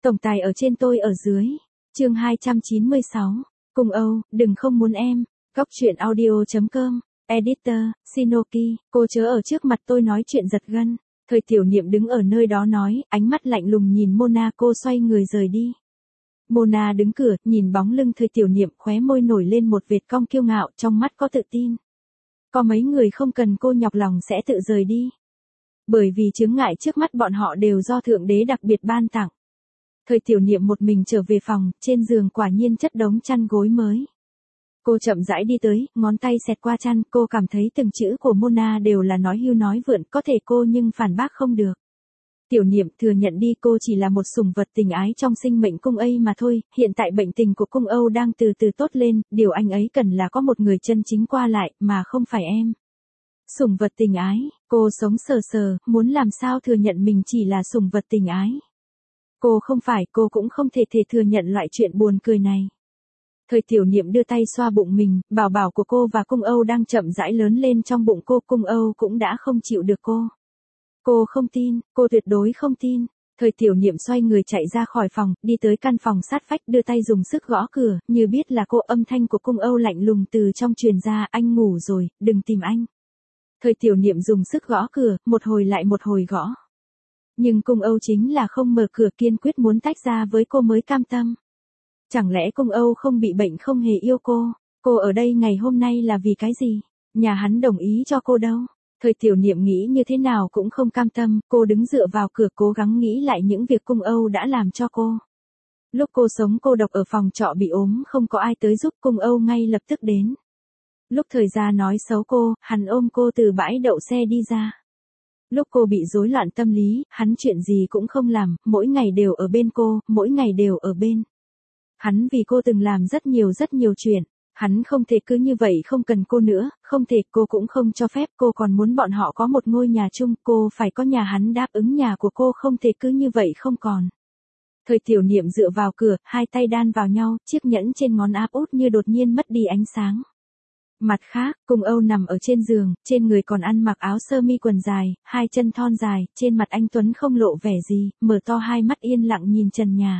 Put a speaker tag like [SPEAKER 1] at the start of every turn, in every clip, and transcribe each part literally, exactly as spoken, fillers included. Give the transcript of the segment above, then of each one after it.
[SPEAKER 1] Tổng tài ở trên tôi ở dưới. Chương hai trăm chín mươi sáu. Cung Âu, đừng không muốn em. Góc truyện audio chấm com. Editor, Shinoki, cô chớ ở trước mặt tôi nói chuyện giật gân. Thời Tiểu Niệm đứng ở nơi đó nói, ánh mắt lạnh lùng nhìn Mona, cô xoay người rời đi. Mona đứng cửa, nhìn bóng lưng Thời Tiểu Niệm, khóe môi nổi lên một vệt cong kiêu ngạo, trong mắt có tự tin. Có mấy người không cần cô nhọc lòng sẽ tự rời đi. Bởi vì chướng ngại trước mắt bọn họ đều do Thượng Đế đặc biệt ban tặng. Thời Tiểu Niệm một mình trở về phòng, trên giường quả nhiên chất đống chăn gối mới. Cô chậm rãi đi tới, ngón tay xẹt qua chăn, cô cảm thấy từng chữ của Mona đều là nói hưu nói vượn, có thể cô nhưng phản bác không được. Tiểu Niệm, thừa nhận đi, cô chỉ là một sủng vật tình ái trong sinh mệnh Cung Âu mà thôi, hiện tại bệnh tình của Cung Âu đang từ từ tốt lên, điều anh ấy cần là có một người chân chính qua lại, mà không phải em. Sủng vật tình ái, cô sống sờ sờ, muốn làm sao thừa nhận mình chỉ là sủng vật tình ái. Cô không phải, cô cũng không thể thể thừa nhận loại chuyện buồn cười này. Thời Tiểu Niệm đưa tay xoa bụng mình, bảo bảo của cô và Cung Âu đang chậm rãi lớn lên trong bụng cô, Cung Âu cũng đã không chịu được cô. Cô không tin, cô tuyệt đối không tin. Thời Tiểu Niệm xoay người chạy ra khỏi phòng, đi tới căn phòng sát vách, đưa tay dùng sức gõ cửa, như biết là cô. Âm thanh của Cung Âu lạnh lùng từ trong truyền ra, anh ngủ rồi, đừng tìm anh. Thời Tiểu Niệm dùng sức gõ cửa, một hồi lại một hồi gõ. Nhưng Cung Âu chính là không mở cửa, kiên quyết muốn tách ra với cô mới cam tâm. Chẳng lẽ Cung Âu không bị bệnh, không hề yêu cô? Cô ở đây ngày hôm nay là vì cái gì? Nhà hắn đồng ý cho cô đâu? Thời Tiểu Niệm nghĩ như thế nào cũng không cam tâm, cô đứng dựa vào cửa cố gắng nghĩ lại những việc Cung Âu đã làm cho cô. Lúc cô sống cô độc ở phòng trọ bị ốm không có ai tới giúp, Cung Âu ngay lập tức đến. Lúc Thời Gia nói xấu cô, hắn ôm cô từ bãi đậu xe đi ra. Lúc cô bị rối loạn tâm lý, hắn chuyện gì cũng không làm, mỗi ngày đều ở bên cô, mỗi ngày đều ở bên. Hắn vì cô từng làm rất nhiều rất nhiều chuyện. Hắn không thể cứ như vậy không cần cô nữa, không thể, cô cũng không cho phép, cô còn muốn bọn họ có một ngôi nhà chung, cô phải có nhà, hắn đáp ứng nhà của cô, không thể cứ như vậy không còn. Thời Tiểu Niệm dựa vào cửa, hai tay đan vào nhau, chiếc nhẫn trên ngón áp út như đột nhiên mất đi ánh sáng. Mặt khác, Cung Âu nằm ở trên giường, trên người còn ăn mặc áo sơ mi quần dài, hai chân thon dài, trên mặt anh Tuấn không lộ vẻ gì, mở to hai mắt yên lặng nhìn trần nhà.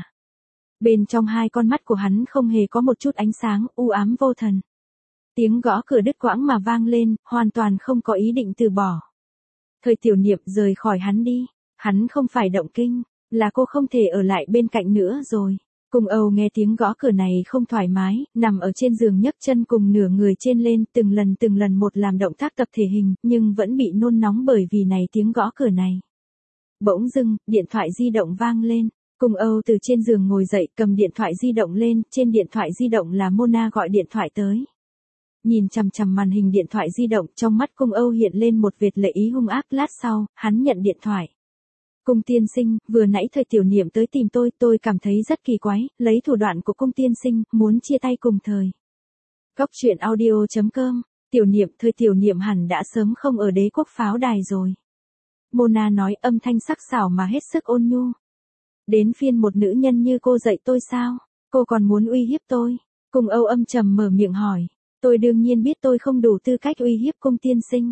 [SPEAKER 1] Bên trong hai con mắt của hắn không hề có một chút ánh sáng, u ám vô thần. Tiếng gõ cửa đứt quãng mà vang lên, hoàn toàn không có ý định từ bỏ. Thời Tiểu Niệm rời khỏi hắn đi. Hắn không phải động kinh, là cô không thể ở lại bên cạnh nữa rồi. Cung Âu nghe tiếng gõ cửa này không thoải mái, nằm ở trên giường nhấc chân cùng nửa người trên lên, từng lần từng lần một làm động tác tập thể hình, nhưng vẫn bị nôn nóng bởi vì này tiếng gõ cửa này. Bỗng dưng, điện thoại di động vang lên. Cung Âu từ trên giường ngồi dậy, cầm điện thoại di động lên, trên điện thoại di động là Mona gọi điện thoại tới. Nhìn chằm chằm màn hình điện thoại di động, trong mắt Cung Âu hiện lên một vệt lệ ý hung ác, lát sau, hắn nhận điện thoại. Cung tiên sinh, vừa nãy Thời Tiểu Niệm tới tìm tôi, tôi cảm thấy rất kỳ quái, lấy thủ đoạn của Cung tiên sinh, muốn chia tay cùng Thời. Góc truyện audio chấm com, Tiểu Niệm, Thời Tiểu Niệm hẳn đã sớm không ở Đế Quốc pháo đài rồi. Mona nói, âm thanh sắc sảo mà hết sức ôn nhu. Đến phiên một nữ nhân như cô dạy tôi sao? Cô còn muốn uy hiếp tôi? Cung Âu âm trầm mở miệng hỏi. Tôi đương nhiên biết tôi không đủ tư cách uy hiếp Cung tiên sinh.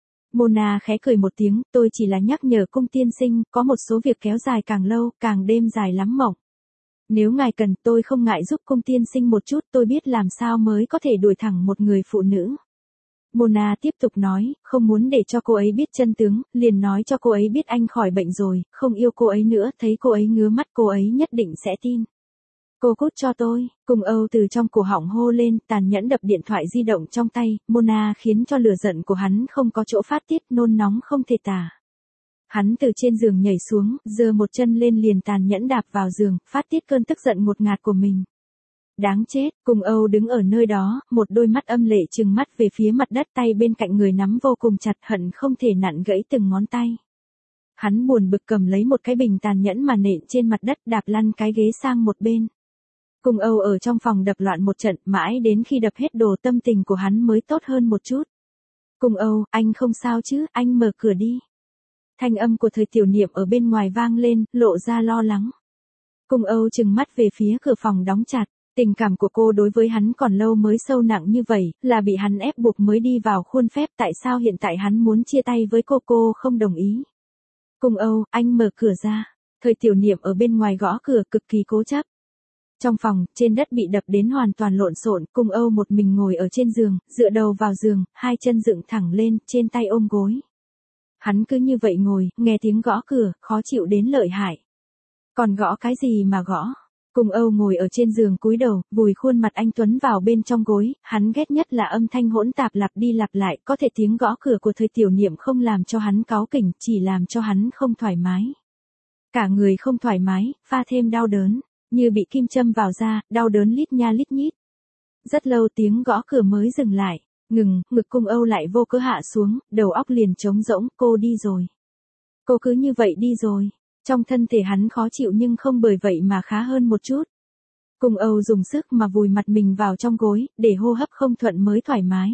[SPEAKER 1] Mona khẽ cười một tiếng, tôi chỉ là nhắc nhở Cung tiên sinh, có một số việc kéo dài càng lâu, càng đêm dài lắm mộng. Nếu ngài cần, tôi không ngại giúp Cung tiên sinh một chút, tôi biết làm sao mới có thể đuổi thẳng một người phụ nữ. Mona tiếp tục nói, không muốn để cho cô ấy biết chân tướng, liền nói cho cô ấy biết anh khỏi bệnh rồi, không yêu cô ấy nữa, thấy cô ấy ngứa mắt cô ấy nhất định sẽ tin. Cô cút cho tôi, Cung Âu từ trong cổ họng hô lên, tàn nhẫn đập điện thoại di động trong tay, Mona khiến cho lửa giận của hắn không có chỗ phát tiết, nôn nóng không thể tả. Hắn từ trên giường nhảy xuống, giơ một chân lên liền tàn nhẫn đạp vào giường, phát tiết cơn tức giận ngột ngạt của mình. Đáng chết, Cung Âu đứng ở nơi đó, một đôi mắt âm lệ trừng mắt về phía mặt đất, tay bên cạnh người nắm vô cùng chặt, hận không thể nặn gãy từng ngón tay. Hắn buồn bực cầm lấy một cái bình tàn nhẫn mà nện trên mặt đất, đạp lăn cái ghế sang một bên. Cung Âu ở trong phòng đập loạn một trận, mãi đến khi đập hết đồ tâm tình của hắn mới tốt hơn một chút. Cung Âu, anh không sao chứ, anh mở cửa đi. Thanh âm của Thời Tiểu Niệm ở bên ngoài vang lên, lộ ra lo lắng. Cung Âu trừng mắt về phía cửa phòng đóng chặt. Tình cảm của cô đối với hắn còn lâu mới sâu nặng như vậy, là bị hắn ép buộc mới đi vào khuôn phép, tại sao hiện tại hắn muốn chia tay với cô, cô không đồng ý. Cung Âu, anh mở cửa ra. Thời tiểu niệm ở bên ngoài gõ cửa cực kỳ cố chấp. Trong phòng, trên đất bị đập đến hoàn toàn lộn xộn, Cung Âu một mình ngồi ở trên giường, dựa đầu vào giường, hai chân dựng thẳng lên, trên tay ôm gối. Hắn cứ như vậy ngồi, nghe tiếng gõ cửa, khó chịu đến lợi hại. Còn gõ cái gì mà gõ? Cung Âu ngồi ở trên giường cúi đầu, vùi khuôn mặt anh Tuấn vào bên trong gối, hắn ghét nhất là âm thanh hỗn tạp lặp đi lặp lại, có thể tiếng gõ cửa của thời tiểu niệm không làm cho hắn cáu kỉnh, chỉ làm cho hắn không thoải mái. Cả người không thoải mái, pha thêm đau đớn, như bị kim châm vào da, đau đớn lít nha lít nhít. Rất lâu tiếng gõ cửa mới dừng lại, ngừng, ngực Cung Âu lại vô cớ hạ xuống, đầu óc liền trống rỗng, cô đi rồi. Cô cứ như vậy đi rồi. Trong thân thể hắn khó chịu nhưng không bởi vậy mà khá hơn một chút. Cung Âu dùng sức mà vùi mặt mình vào trong gối, để hô hấp không thuận mới thoải mái.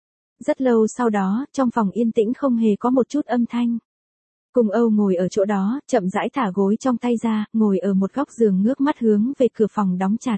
[SPEAKER 1] Rất lâu sau đó, trong phòng yên tĩnh không hề có một chút âm thanh. Cung Âu ngồi ở chỗ đó, chậm rãi thả gối trong tay ra, ngồi ở một góc giường ngước mắt hướng về cửa phòng đóng chặt.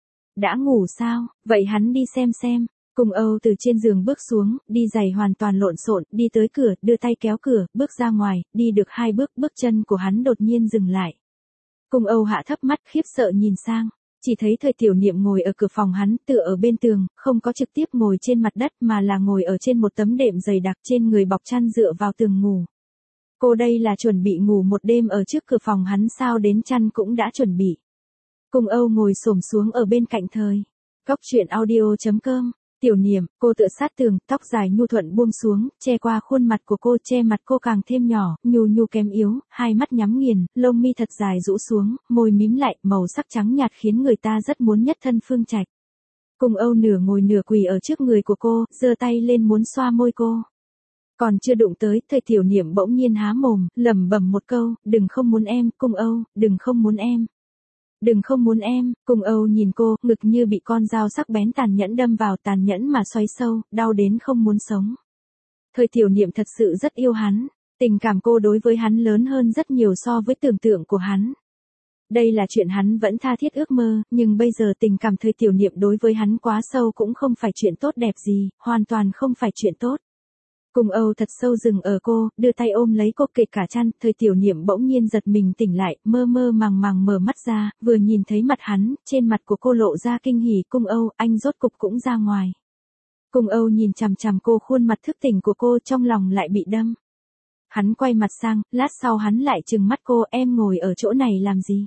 [SPEAKER 1] Đã ngủ sao? Vậy hắn đi xem xem. Cung Âu từ trên giường bước xuống, đi giày hoàn toàn lộn xộn, đi tới cửa, đưa tay kéo cửa, bước ra ngoài, đi được hai bước, bước chân của hắn đột nhiên dừng lại. Cung Âu hạ thấp mắt khiếp sợ nhìn sang, chỉ thấy thời tiểu niệm ngồi ở cửa phòng hắn, tựa ở bên tường, không có trực tiếp ngồi trên mặt đất mà là ngồi ở trên một tấm đệm dày đặc, trên người bọc chăn dựa vào tường ngủ. Cô đây là chuẩn bị ngủ một đêm ở trước cửa phòng hắn sao, đến chăn cũng đã chuẩn bị. Cung Âu ngồi xổm xuống ở bên cạnh thời. Góc truyện audio chấm com. Tiểu niệm, cô tựa sát tường, tóc dài nhu thuận buông xuống, che qua khuôn mặt của cô, che mặt cô càng thêm nhỏ, nhu nhu kém yếu, hai mắt nhắm nghiền, lông mi thật dài rũ xuống, môi mím lại, màu sắc trắng nhạt khiến người ta rất muốn nhất thân Phương Trạch. Cung Âu nửa ngồi nửa quỳ ở trước người của cô, giơ tay lên muốn xoa môi cô. Còn chưa đụng tới, thời tiểu niệm bỗng nhiên há mồm, lẩm bẩm một câu, đừng không muốn em, Cung Âu, đừng không muốn em. Đừng không muốn em. Cung Âu nhìn cô, ngực như bị con dao sắc bén tàn nhẫn đâm vào, tàn nhẫn mà xoáy sâu, đau đến không muốn sống. Thời tiểu niệm thật sự rất yêu hắn, tình cảm cô đối với hắn lớn hơn rất nhiều so với tưởng tượng của hắn. Đây là chuyện hắn vẫn tha thiết ước mơ, nhưng bây giờ tình cảm thời tiểu niệm đối với hắn quá sâu cũng không phải chuyện tốt đẹp gì, hoàn toàn không phải chuyện tốt. Cung Âu thật sâu dừng ở cô, đưa tay ôm lấy cô kể cả chăn, thời tiểu niệm bỗng nhiên giật mình tỉnh lại, mơ mơ màng màng mở mắt ra, vừa nhìn thấy mặt hắn, trên mặt của cô lộ ra kinh hỉ. Cung Âu, anh rốt cục cũng ra ngoài. Cung Âu nhìn chằm chằm cô, khuôn mặt thức tỉnh của cô trong lòng lại bị đâm. Hắn quay mặt sang, lát sau hắn lại trừng mắt cô, em ngồi ở chỗ này làm gì?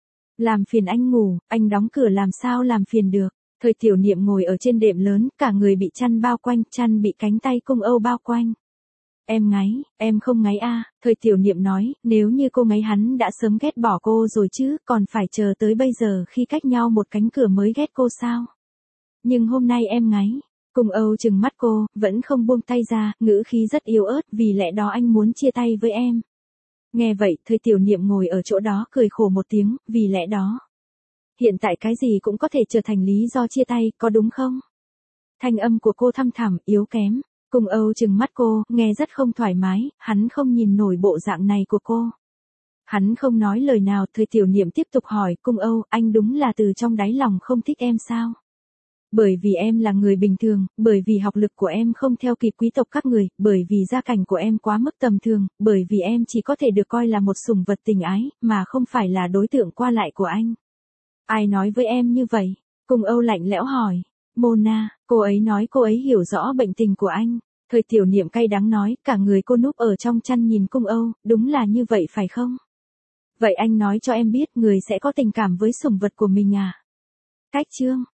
[SPEAKER 1] Làm phiền anh ngủ, anh đóng cửa làm sao làm phiền được. Thời tiểu niệm ngồi ở trên đệm lớn, cả người bị chăn bao quanh, chăn bị cánh tay Cung Âu bao quanh. Em ngáy, em không ngáy a. À, thời tiểu niệm nói, nếu như cô ngáy hắn đã sớm ghét bỏ cô rồi chứ, còn phải chờ tới bây giờ khi cách nhau một cánh cửa mới ghét cô sao? Nhưng hôm nay em ngáy. Cung Âu trừng mắt cô, vẫn không buông tay ra, ngữ khí rất yếu ớt, vì lẽ đó anh muốn chia tay với em. Nghe vậy, thời tiểu niệm ngồi ở chỗ đó cười khổ một tiếng, vì lẽ đó. Hiện tại cái gì cũng có thể trở thành lý do chia tay, có đúng không? Thanh âm của cô thăm thẳm, yếu kém. Cung Âu trừng mắt cô, nghe rất không thoải mái, hắn không nhìn nổi bộ dạng này của cô. Hắn không nói lời nào, thời tiểu niệm tiếp tục hỏi, Cung Âu, anh đúng là từ trong đáy lòng không thích em sao? Bởi vì em là người bình thường, bởi vì học lực của em không theo kịp quý tộc các người, bởi vì gia cảnh của em quá mức tầm thường, bởi vì em chỉ có thể được coi là một sủng vật tình ái, mà không phải là đối tượng qua lại của anh. Ai nói với em như vậy? Cung Âu lạnh lẽo hỏi. Mona, cô ấy nói cô ấy hiểu rõ bệnh tình của anh. Thời tiểu niệm cay đắng nói, cả người cô núp ở trong chăn nhìn Cung Âu, đúng là như vậy phải không? Vậy anh nói cho em biết người sẽ có tình cảm với sủng vật của mình à? Cách chương.